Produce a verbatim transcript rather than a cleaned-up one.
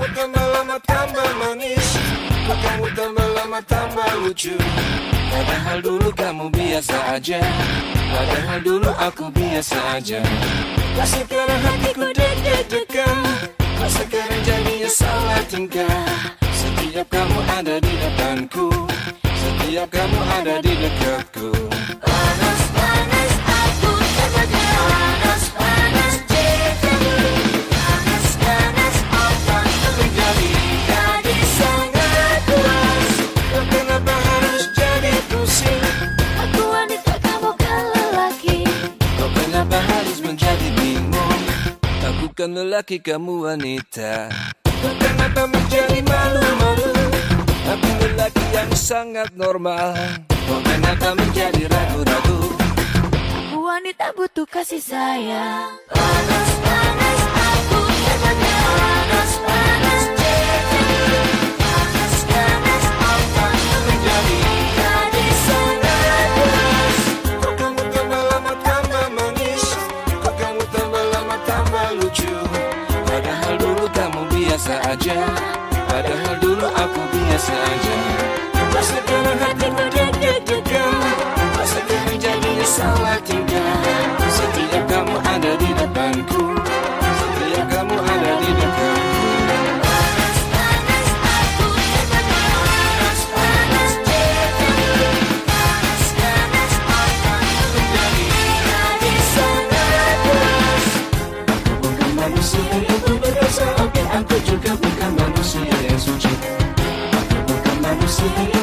kamu tambah lama tambah manis, kok kamu tambah lama tambah lucu. Padahal dulu kamu biasa aja, padahal dulu aku biasa aja. Kok sekarang hatiku deg-degan, kok sekarang jadinya salah tingkah. Setiap kamu ada di depanku, setiap kamu ada di dekatku. Panas, panas aku terbaca. Panas, panas cintamu. Panas, panas otakku menjadi jadi sangat puas. Kok kenapa harus jadi pusing? Aku wanita, kamu kan lelaki. Kok kenapa harus menjadi bingung? Aku kan lelaki, kamu wanita. Kok kenapa menjadi malu-malu? Aku lelaki yang sangat normal. Kok kenapa menjadi ragu-ragu? Aku wanita butuh kasih sayang. Panas, panas aku terbaca. Panas, panas cintamu. Panas, panas otakku menjadi jadi sangat puas. Kok kamu tambah lama tambah manis, kok kamu tambah lama tambah lucu. Padahal dulu kamu biasa aja, padahal dulu aku biasa aja. Kok sekarang hatiku deg-degan, kok sekarang jadinya salah tingkah. Setiap kamu ada di depanku, setiap kamu ada di dekatku. Panas, panas aku terbaca. Panas, panas cintamu. Panas, panas otakku menjadi jadi sangat puas. Aku bukan manusia yang berdosa, oke aku juga bukan manusia yang suci. Aku bukan manusia